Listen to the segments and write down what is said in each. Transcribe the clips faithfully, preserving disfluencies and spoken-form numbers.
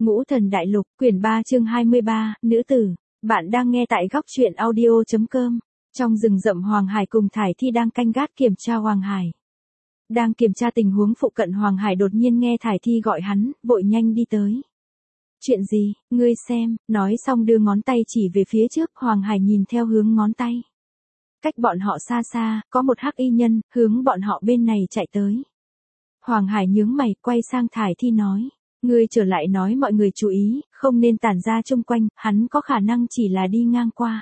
Ngũ Thần Đại Lục, quyển ba chương hai mươi ba, nữ tử. Bạn đang nghe tại góc truyện audio chấm com. Trong rừng rậm Hoàng Hải cùng Thải Thi đang canh gác kiểm tra Hoàng Hải. Đang kiểm tra tình huống phụ cận Hoàng Hải đột nhiên nghe Thải Thi gọi hắn, vội nhanh đi tới. Chuyện gì, ngươi xem, nói xong đưa ngón tay chỉ về phía trước, Hoàng Hải nhìn theo hướng ngón tay. Cách bọn họ xa xa, có một hắc y nhân, hướng bọn họ bên này chạy tới. Hoàng Hải nhướng mày, quay sang Thải Thi nói. Ngươi trở lại nói mọi người chú ý, không nên tản ra chung quanh, hắn có khả năng chỉ là đi ngang qua.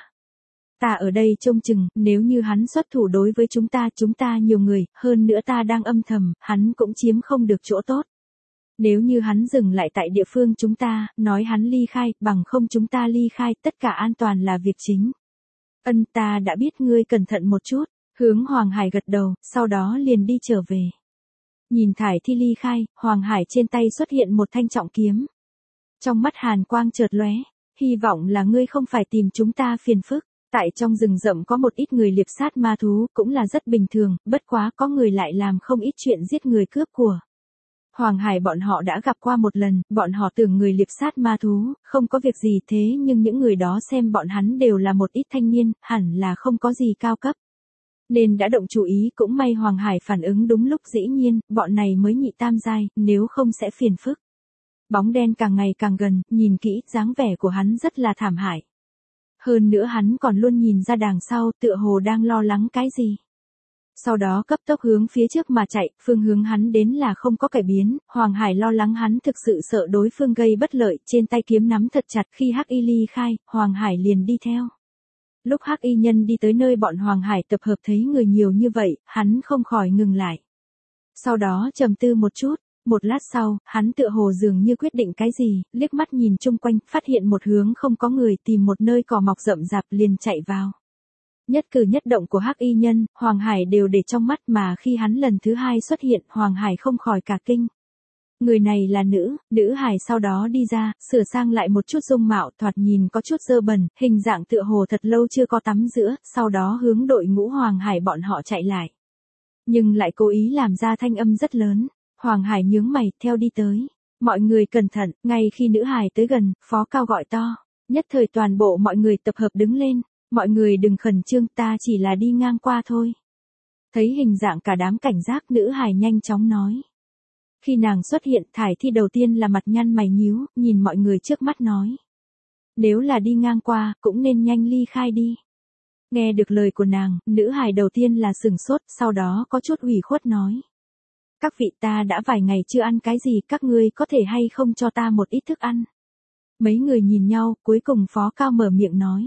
Ta ở đây trông chừng, nếu như hắn xuất thủ đối với chúng ta, chúng ta nhiều người, hơn nữa ta đang âm thầm, hắn cũng chiếm không được chỗ tốt. Nếu như hắn dừng lại tại địa phương chúng ta, nói hắn ly khai, bằng không chúng ta ly khai, tất cả an toàn là việc chính. Ân, ta đã biết, ngươi cẩn thận một chút, hướng Hoàng Hải gật đầu, sau đó liền đi trở về. Nhìn Thải Thi ly khai, Hoàng Hải trên tay xuất hiện một thanh trọng kiếm. Trong mắt hàn quang chợt lóe, hy vọng là ngươi không phải tìm chúng ta phiền phức. Tại trong rừng rậm có một ít người liệp sát ma thú, cũng là rất bình thường, bất quá có người lại làm không ít chuyện giết người cướp của. Hoàng Hải bọn họ đã gặp qua một lần, bọn họ tưởng người liệp sát ma thú, không có việc gì thế nhưng những người đó xem bọn hắn đều là một ít thanh niên, hẳn là không có gì cao cấp. Nên đã động chú ý, cũng may Hoàng Hải phản ứng đúng lúc, dĩ nhiên, bọn này mới nhị tam giai, nếu không sẽ phiền phức. Bóng đen càng ngày càng gần, nhìn kỹ, dáng vẻ của hắn rất là thảm hại. Hơn nữa hắn còn luôn nhìn ra đằng sau, tựa hồ đang lo lắng cái gì. Sau đó cấp tốc hướng phía trước mà chạy, phương hướng hắn đến là không có cải biến, Hoàng Hải lo lắng hắn thực sự sợ đối phương gây bất lợi, trên tay kiếm nắm thật chặt, khi hắc y ly khai, Hoàng Hải liền đi theo. Lúc hắc y nhân đi tới nơi bọn Hoàng Hải tập hợp thấy người nhiều như vậy, hắn không khỏi ngừng lại. Sau đó trầm tư một chút, một lát sau, hắn tựa hồ dường như quyết định cái gì, liếc mắt nhìn chung quanh, phát hiện một hướng không có người, tìm một nơi cỏ mọc rậm rạp liền chạy vào. Nhất cử nhất động của hắc y nhân, Hoàng Hải đều để trong mắt, mà khi hắn lần thứ hai xuất hiện, Hoàng Hải không khỏi cả kinh. Người này là nữ, nữ hài sau đó đi ra, sửa sang lại một chút dung mạo, thoạt nhìn có chút dơ bẩn, hình dạng tựa hồ thật lâu chưa có tắm rửa, sau đó hướng đội ngũ Hoàng Hải bọn họ chạy lại. Nhưng lại cố ý làm ra thanh âm rất lớn, Hoàng Hải nhướng mày, theo đi tới. Mọi người cẩn thận, ngay khi nữ hài tới gần, Phó Cao gọi to, nhất thời toàn bộ mọi người tập hợp đứng lên, mọi người đừng khẩn trương, ta chỉ là đi ngang qua thôi. Thấy hình dạng cả đám cảnh giác, nữ hài nhanh chóng nói. Khi nàng xuất hiện, Thải Thi đầu tiên là mặt nhăn mày nhíu, nhìn mọi người trước mắt nói. Nếu là đi ngang qua, cũng nên nhanh ly khai đi. Nghe được lời của nàng, nữ hài đầu tiên là sừng sốt, sau đó có chút ủy khuất nói. Các vị, ta đã vài ngày chưa ăn cái gì, các ngươi có thể hay không cho ta một ít thức ăn. Mấy người nhìn nhau, cuối cùng Phó Cao mở miệng nói.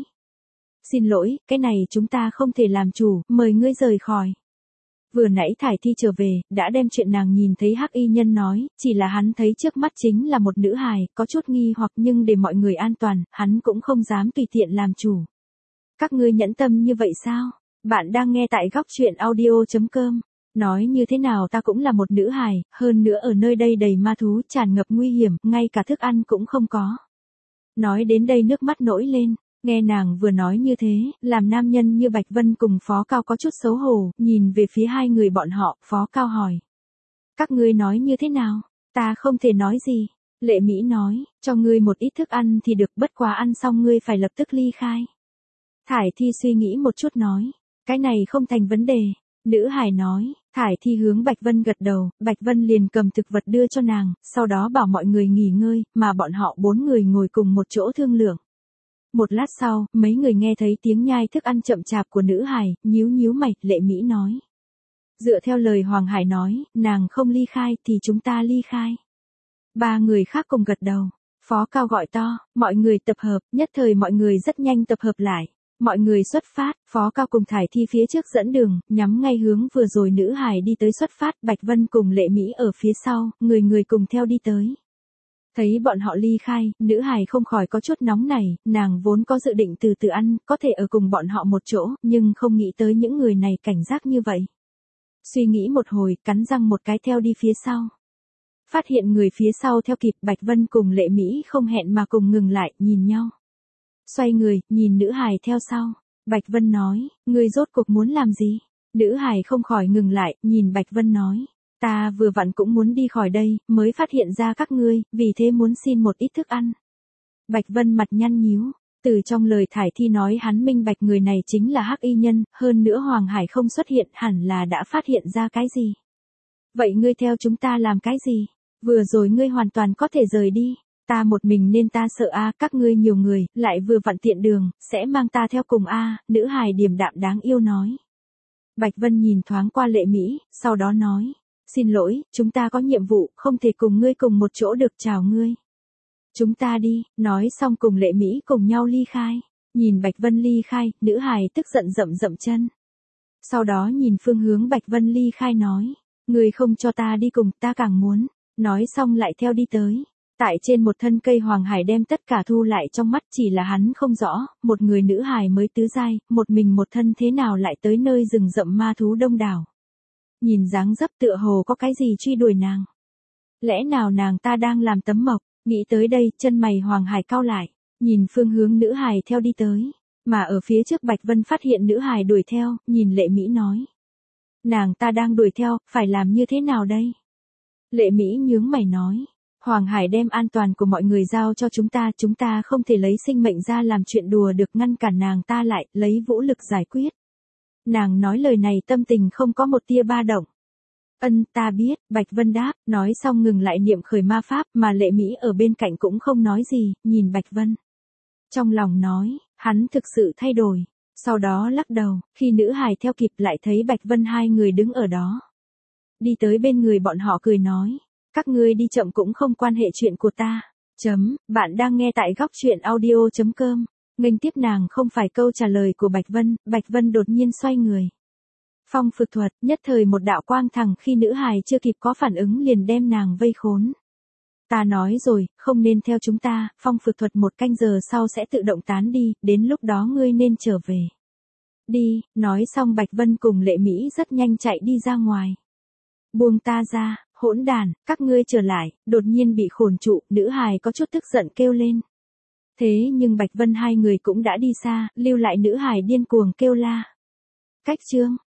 Xin lỗi, cái này chúng ta không thể làm chủ, mời ngươi rời khỏi. Vừa nãy Thải Thi trở về, đã đem chuyện nàng nhìn thấy hắc y nhân nói, chỉ là hắn thấy trước mắt chính là một nữ hài, có chút nghi hoặc, nhưng để mọi người an toàn, hắn cũng không dám tùy tiện làm chủ. Các ngươi nhẫn tâm như vậy sao? Bạn đang nghe tại góc truyện audio chấm com. Nói như thế nào ta cũng là một nữ hài, hơn nữa ở nơi đây đầy ma thú, tràn ngập nguy hiểm, ngay cả thức ăn cũng không có. Nói đến đây nước mắt nổi lên. Nghe nàng vừa nói như thế, làm nam nhân như Bạch Vân cùng Phó Cao có chút xấu hổ, nhìn về phía hai người bọn họ, Phó Cao hỏi. Các ngươi nói như thế nào? Ta không thể nói gì. Lệ Mỹ nói, cho ngươi một ít thức ăn thì được, bất quá ăn xong ngươi phải lập tức ly khai. Thải Thi suy nghĩ một chút nói, cái này không thành vấn đề. Nữ hài nói, Thải Thi hướng Bạch Vân gật đầu, Bạch Vân liền cầm thực vật đưa cho nàng, sau đó bảo mọi người nghỉ ngơi, mà bọn họ bốn người ngồi cùng một chỗ thương lượng. Một lát sau, mấy người nghe thấy tiếng nhai thức ăn chậm chạp của nữ hài, nhíu nhíu mày, Lệ Mỹ nói. Dựa theo lời Hoàng Hải nói, nàng không ly khai thì chúng ta ly khai. Ba người khác cùng gật đầu. Phó Cao gọi to, mọi người tập hợp, nhất thời mọi người rất nhanh tập hợp lại. Mọi người xuất phát, Phó Cao cùng Thải Thi phía trước dẫn đường, nhắm ngay hướng vừa rồi nữ hài đi tới xuất phát, Bạch Vân cùng Lệ Mỹ ở phía sau, người người cùng theo đi tới. Thấy bọn họ ly khai, nữ hài không khỏi có chút nóng nảy, nàng vốn có dự định từ từ ăn, có thể ở cùng bọn họ một chỗ, nhưng không nghĩ tới những người này cảnh giác như vậy. Suy nghĩ một hồi, cắn răng một cái theo đi phía sau. Phát hiện người phía sau theo kịp, Bạch Vân cùng Lệ Mỹ không hẹn mà cùng ngừng lại, nhìn nhau. Xoay người, nhìn nữ hài theo sau. Bạch Vân nói, ngươi rốt cuộc muốn làm gì? Nữ hài không khỏi ngừng lại, nhìn Bạch Vân nói. Ta vừa vặn cũng muốn đi khỏi đây, mới phát hiện ra các ngươi, vì thế muốn xin một ít thức ăn. Bạch Vân mặt nhăn nhíu, từ trong lời thải thi nói hắn minh bạch người này chính là hắc y nhân, hơn nữa Hoàng Hải không xuất hiện hẳn là đã phát hiện ra cái gì. Vậy ngươi theo chúng ta làm cái gì? Vừa rồi ngươi hoàn toàn có thể rời đi. Ta một mình nên ta sợ a, các ngươi nhiều người, lại vừa vặn tiện đường, sẽ mang ta theo cùng a, nữ hài điềm đạm đáng yêu nói. Bạch Vân nhìn thoáng qua Lệ Mỹ, sau đó nói, xin lỗi, chúng ta có nhiệm vụ, không thể cùng ngươi cùng một chỗ được, chào ngươi. Chúng ta đi, nói xong cùng Lệ Mỹ cùng nhau ly khai. Nhìn Bạch Vân ly khai, nữ hài tức giận dậm dậm chân. Sau đó nhìn phương hướng Bạch Vân ly khai nói, ngươi không cho ta đi cùng, ta càng muốn. Nói xong lại theo đi tới. Tại trên một thân cây Hoàng Hải đem tất cả thu lại trong mắt, chỉ là hắn không rõ, một người nữ hài mới tứ giai, một mình một thân thế nào lại tới nơi rừng rậm ma thú đông đảo. Nhìn dáng dấp tựa hồ có cái gì truy đuổi nàng. Lẽ nào nàng ta đang làm tấm mộc, nghĩ tới đây, chân mày Hoàng Hải cau lại, nhìn phương hướng nữ hài theo đi tới, mà ở phía trước Bạch Vân phát hiện nữ hài đuổi theo, nhìn Lệ Mỹ nói. Nàng ta đang đuổi theo, phải làm như thế nào đây? Lệ Mỹ nhướng mày nói. Hoàng Hải đem an toàn của mọi người giao cho chúng ta, chúng ta không thể lấy sinh mệnh ra làm chuyện đùa được, ngăn cản nàng ta lại, lấy vũ lực giải quyết. Nàng nói lời này tâm tình không có một tia ba động. Ân, ta biết, Bạch Vân đáp, nói xong ngừng lại niệm khởi ma pháp, mà Lệ Mỹ ở bên cạnh cũng không nói gì, nhìn Bạch Vân. Trong lòng nói, hắn thực sự thay đổi, sau đó lắc đầu, khi nữ hài theo kịp lại thấy Bạch Vân hai người đứng ở đó. Đi tới bên người bọn họ cười nói. Các ngươi đi chậm cũng không quan hệ chuyện của ta. Chấm, bạn đang nghe tại góc truyện audio chấm com. Nghênh tiếp nàng không phải câu trả lời của Bạch Vân, Bạch Vân đột nhiên xoay người. Phong phược thuật, nhất thời một đạo quang thẳng khi nữ hài chưa kịp có phản ứng liền đem nàng vây khốn. Ta nói rồi, không nên theo chúng ta, phong phược thuật một canh giờ sau sẽ tự động tán đi, đến lúc đó ngươi nên trở về. Đi, nói xong Bạch Vân cùng Lệ Mỹ rất nhanh chạy đi ra ngoài. Buông ta ra. Hỗn đàn, các ngươi trở lại, đột nhiên bị khổn trụ, nữ hài có chút tức giận kêu lên. Thế nhưng Bạch Vân hai người cũng đã đi xa, lưu lại nữ hài điên cuồng kêu la. Cách chương.